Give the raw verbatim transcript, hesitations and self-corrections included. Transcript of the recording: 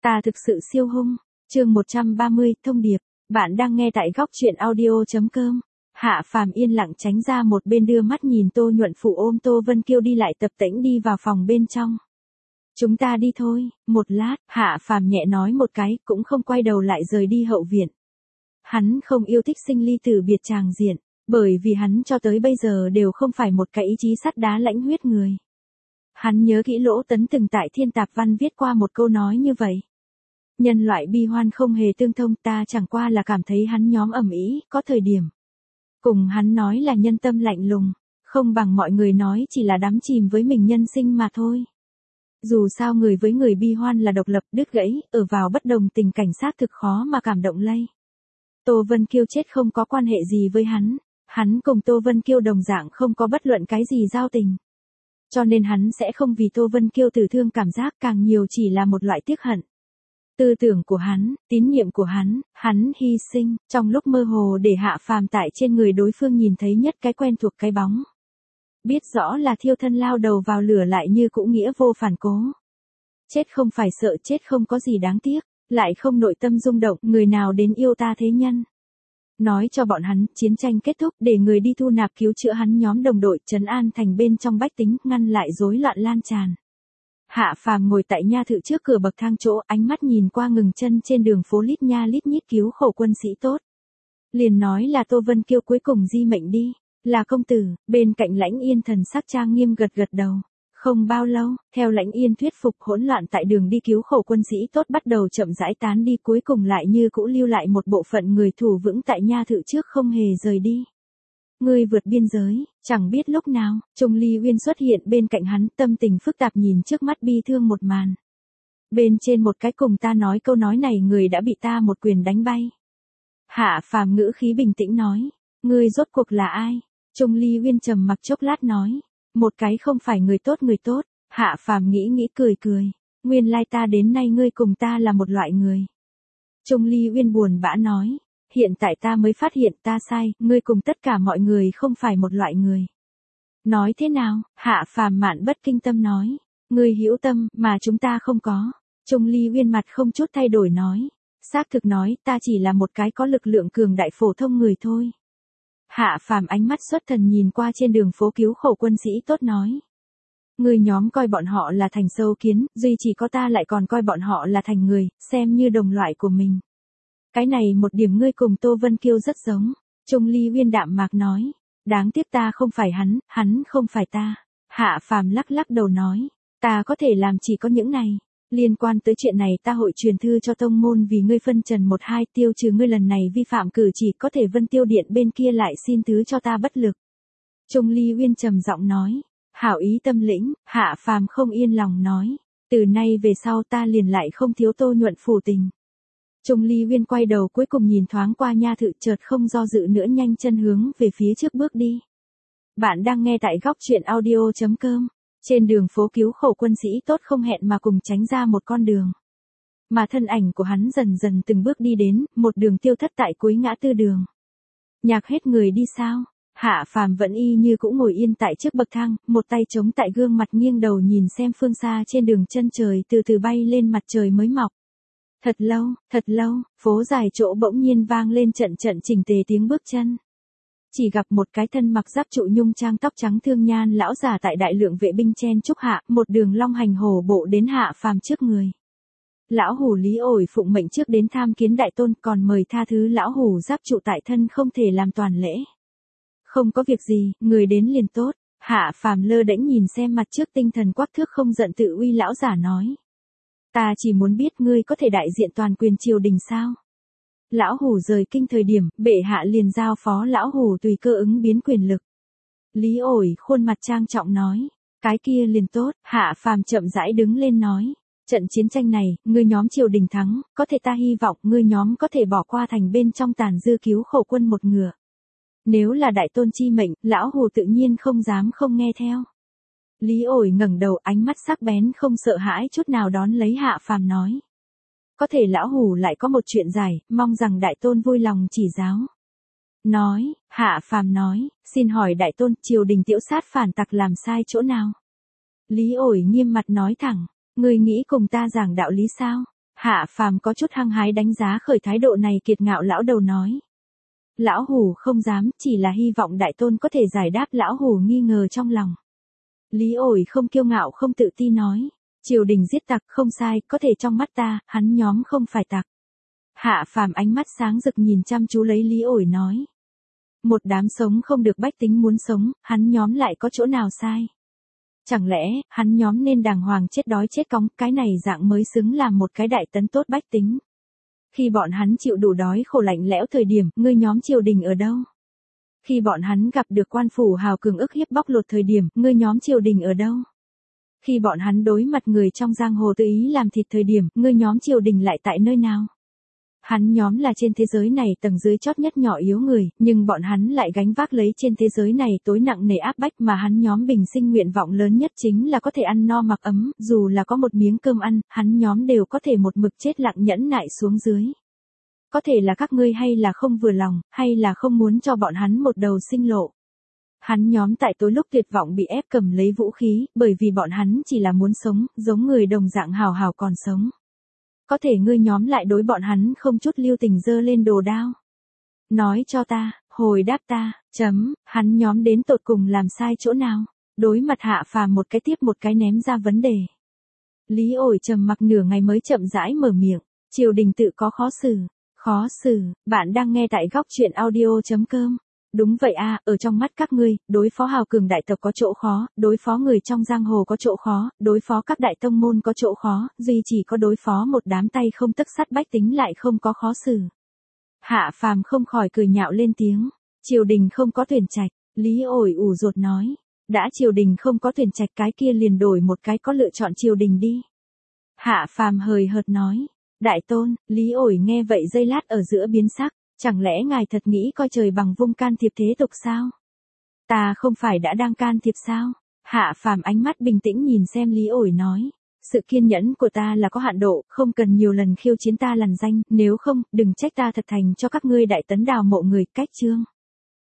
Ta thực sự siêu hung. Chương một trăm ba mươi, thông điệp. Bạn đang nghe tại góc truyện audio chấm com. Hạ Phàm yên lặng tránh ra một bên đưa mắt nhìn Tô Nhuận Phụ ôm Tô Vân Kiêu đi lại tập tễnh đi vào phòng bên trong. Chúng ta đi thôi, một lát, Hạ Phàm nhẹ nói một cái, cũng không quay đầu lại rời đi hậu viện. Hắn không yêu thích sinh ly tử biệt tràng diện, bởi vì hắn cho tới bây giờ đều không phải một cái ý chí sắt đá lãnh huyết người. Hắn nhớ kỹ Lỗ Tấn từng tại Thiên Tạp Văn viết qua một câu nói như vậy. Nhân loại bi hoan không hề tương thông, ta chẳng qua là cảm thấy hắn nhóm ầm ĩ, có thời điểm. Cùng hắn nói là nhân tâm lạnh lùng, không bằng mọi người nói chỉ là đắm chìm với mình nhân sinh mà thôi. Dù sao người với người bi hoan là độc lập, đứt gãy, ở vào bất đồng tình cảnh xác thực khó mà cảm động lây. Tô Vân Kiêu chết không có quan hệ gì với hắn, hắn cùng Tô Vân Kiêu đồng dạng không có bất luận cái gì giao tình. Cho nên hắn sẽ không vì Tô Vân Kiêu tử thương cảm giác, càng nhiều chỉ là một loại tiếc hận. Tư tưởng của hắn, tín nhiệm của hắn, hắn hy sinh, trong lúc mơ hồ để Hạ Phàm tại trên người đối phương nhìn thấy nhất cái quen thuộc cái bóng. Biết rõ là thiêu thân lao đầu vào lửa lại như cũng nghĩa vô phản cố. Chết không phải sợ, chết không có gì đáng tiếc, lại không nội tâm rung động, người nào đến yêu ta thế nhân. Nói cho bọn hắn, chiến tranh kết thúc, để người đi thu nạp cứu chữa hắn nhóm đồng đội, trấn an thành bên trong bách tính, ngăn lại rối loạn lan tràn. Hạ Phàm ngồi tại nha thự trước cửa bậc thang chỗ, ánh mắt nhìn qua ngừng chân trên đường phố lít nha lít nhít cứu khổ quân sĩ tốt. Liền nói là Tô Vân Kiêu cuối cùng di mệnh đi, là công tử, bên cạnh Lãnh Yên thần sắc trang nghiêm gật gật đầu. Không bao lâu, theo Lãnh Yên thuyết phục, hỗn loạn tại đường đi cứu khổ quân sĩ tốt bắt đầu chậm rãi tán đi, cuối cùng lại như cũ lưu lại một bộ phận người thủ vững tại nha thự trước không hề rời đi. Người vượt biên giới, chẳng biết lúc nào, Trung Ly Uyên xuất hiện bên cạnh hắn, tâm tình phức tạp nhìn trước mắt bi thương một màn. Bên trên một cái cùng ta nói câu nói này người đã bị ta một quyền đánh bay. Hạ Phàm ngữ khí bình tĩnh nói, ngươi rốt cuộc là ai? Trung Ly Uyên trầm mặc chốc lát nói, một cái không phải người tốt người tốt. Hạ Phàm nghĩ nghĩ cười cười, nguyên lai ta đến nay ngươi cùng ta là một loại người. Trung Ly Uyên buồn bã nói, hiện tại ta mới phát hiện ta sai, ngươi cùng tất cả mọi người không phải một loại người. Nói thế nào? Hạ Phàm mạn bất kinh tâm nói, ngươi hữu tâm mà chúng ta không có. Trung Ly Uyên mặt không chút thay đổi nói, xác thực nói, ta chỉ là một cái có lực lượng cường đại phổ thông người thôi. Hạ Phàm ánh mắt xuất thần nhìn qua trên đường phố cứu khổ quân sĩ tốt nói, ngươi nhóm coi bọn họ là thành sâu kiến, duy chỉ có ta lại còn coi bọn họ là thành người, xem như đồng loại của mình. Cái này một điểm ngươi cùng Tô Vân Kiêu rất giống. Trung Ly Uyên đạm mạc nói, đáng tiếc ta không phải hắn, hắn không phải ta. Hạ Phàm lắc lắc đầu nói, ta có thể làm chỉ có những này. Liên quan tới chuyện này ta hội truyền thư cho tông môn vì ngươi phân trần một hai, tiêu trừ ngươi lần này vi phạm cử chỉ, có thể Vân Tiêu Điện bên kia lại xin thứ cho ta bất lực. Trung Ly Uyên trầm giọng nói, hảo ý tâm lĩnh. Hạ Phàm không yên lòng nói, từ nay về sau ta liền lại không thiếu Tô Nhuận Phủ tình. Trung Ly Uyên quay đầu cuối cùng nhìn thoáng qua nha thự, chợt không do dự nữa nhanh chân hướng về phía trước bước đi. Bạn đang nghe tại góc truyện audio chấm com. Trên đường phố cứu khổ quân sĩ tốt không hẹn mà cùng tránh ra một con đường. Mà thân ảnh của hắn dần dần từng bước đi đến, một đường tiêu thất tại cuối ngã tư đường. Nhạc hết người đi sao? Hạ Phàm vẫn y như cũ ngồi yên tại trước bậc thang, một tay chống tại gương mặt nghiêng đầu nhìn xem phương xa trên đường chân trời từ từ bay lên mặt trời mới mọc. Thật lâu, thật lâu, phố dài chỗ bỗng nhiên vang lên trận trận chỉnh tề tiếng bước chân. Chỉ gặp một cái thân mặc giáp trụ nhung trang tóc trắng thương nhan lão già tại đại lượng vệ binh chen chúc hạ, một đường long hành hổ bộ đến Hạ Phàm trước người. Lão hủ Lý Ổi phụng mệnh trước đến tham kiến đại tôn, còn mời tha thứ lão hủ giáp trụ tại thân không thể làm toàn lễ. Không có việc gì, người đến liền tốt. Hạ Phàm lơ đễnh nhìn xem mặt trước tinh thần quắc thước không giận tự uy lão giả nói, ta chỉ muốn biết ngươi có thể đại diện toàn quyền triều đình sao? Lão hủ rời kinh thời điểm, bệ hạ liền giao phó lão hủ tùy cơ ứng biến quyền lực. Lý Ổi khuôn mặt trang trọng nói, cái kia liền tốt. Hạ Phàm chậm rãi đứng lên nói, trận chiến tranh này, ngươi nhóm triều đình thắng, có thể ta hy vọng ngươi nhóm có thể bỏ qua thành bên trong tàn dư cứu khổ quân một ngựa. Nếu là đại tôn chi mệnh, lão hủ tự nhiên không dám không nghe theo. Lý Ổi ngẩng đầu, ánh mắt sắc bén không sợ hãi chút nào đón lấy Hạ Phàm nói, có thể lão hủ lại có một chuyện dài, mong rằng đại tôn vui lòng chỉ giáo. Nói, Hạ Phàm nói, xin hỏi đại tôn, triều đình tiểu sát phản tặc làm sai chỗ nào? Lý Ổi nghiêm mặt nói thẳng, ngươi nghĩ cùng ta giảng đạo lý sao? Hạ Phàm có chút hăng hái đánh giá khởi thái độ này kiệt ngạo lão đầu nói. Lão Hủ không dám, chỉ là hy vọng đại tôn có thể giải đáp lão Hủ nghi ngờ trong lòng. Lý Ổi không kiêu ngạo không tự ti nói. Triều đình giết tặc không sai, có thể trong mắt ta, hắn nhóm không phải tặc. Hạ Phàm ánh mắt sáng rực nhìn chăm chú lấy Lý Ổi nói. Một đám sống không được bách tính muốn sống, hắn nhóm lại có chỗ nào sai. Chẳng lẽ, hắn nhóm nên đàng hoàng chết đói chết cóng, cái này dạng mới xứng làm một cái đại tấn tốt bách tính. Khi bọn hắn chịu đủ đói khổ lạnh lẽo thời điểm, ngươi nhóm triều đình ở đâu? Khi bọn hắn gặp được quan phủ hào cường ức hiếp bóc lột thời điểm, ngươi nhóm triều đình ở đâu? Khi bọn hắn đối mặt người trong giang hồ tự ý làm thịt thời điểm, ngươi nhóm triều đình lại tại nơi nào? Hắn nhóm là trên thế giới này tầng dưới chót nhất nhỏ yếu người, nhưng bọn hắn lại gánh vác lấy trên thế giới này tối nặng nề áp bách mà hắn nhóm bình sinh nguyện vọng lớn nhất chính là có thể ăn no mặc ấm, dù là có một miếng cơm ăn, hắn nhóm đều có thể một mực chết lặng nhẫn nại xuống dưới. Có thể là các ngươi hay là không vừa lòng, hay là không muốn cho bọn hắn một đầu sinh lộ. Hắn nhóm tại tối lúc tuyệt vọng bị ép cầm lấy vũ khí, bởi vì bọn hắn chỉ là muốn sống, giống người đồng dạng hào hào còn sống. Có thể ngươi nhóm lại đối bọn hắn không chút lưu tình giơ lên đồ đao. Nói cho ta, hồi đáp ta, chấm, hắn nhóm đến tột cùng làm sai chỗ nào. Đối mặt Hạ Phàm một cái tiếp một cái ném ra vấn đề. Lý Ổi trầm mặc nửa ngày mới chậm rãi mở miệng, triều đình tự có khó xử. Khó xử, bạn đang nghe tại góc truyện audio chấm com. Đúng vậy a, ở trong mắt các ngươi, đối phó hào cường đại tộc có chỗ khó, đối phó người trong giang hồ có chỗ khó, đối phó các đại tông môn có chỗ khó, duy chỉ có đối phó một đám tay không tấc sắt bách tính lại không có khó xử. Hạ Phàm không khỏi cười nhạo lên tiếng, triều đình không có tuyển trạch, Lý Ổi ủ rột nói, đã triều đình không có tuyển trạch cái kia liền đổi một cái có lựa chọn triều đình đi. Hạ Phàm hời hợt nói, đại tôn, Lý Ổi nghe vậy giây lát ở giữa biến sắc. Chẳng lẽ ngài thật nghĩ coi trời bằng vung can thiệp thế tục sao? Ta không phải đã đang can thiệp sao? Hạ Phàm ánh mắt bình tĩnh nhìn xem Lý Ổi nói. Sự kiên nhẫn của ta là có hạn độ, không cần nhiều lần khiêu chiến ta lằn danh, nếu không, đừng trách ta thật thành cho các ngươi đại tấn đào mộ người, cách chương.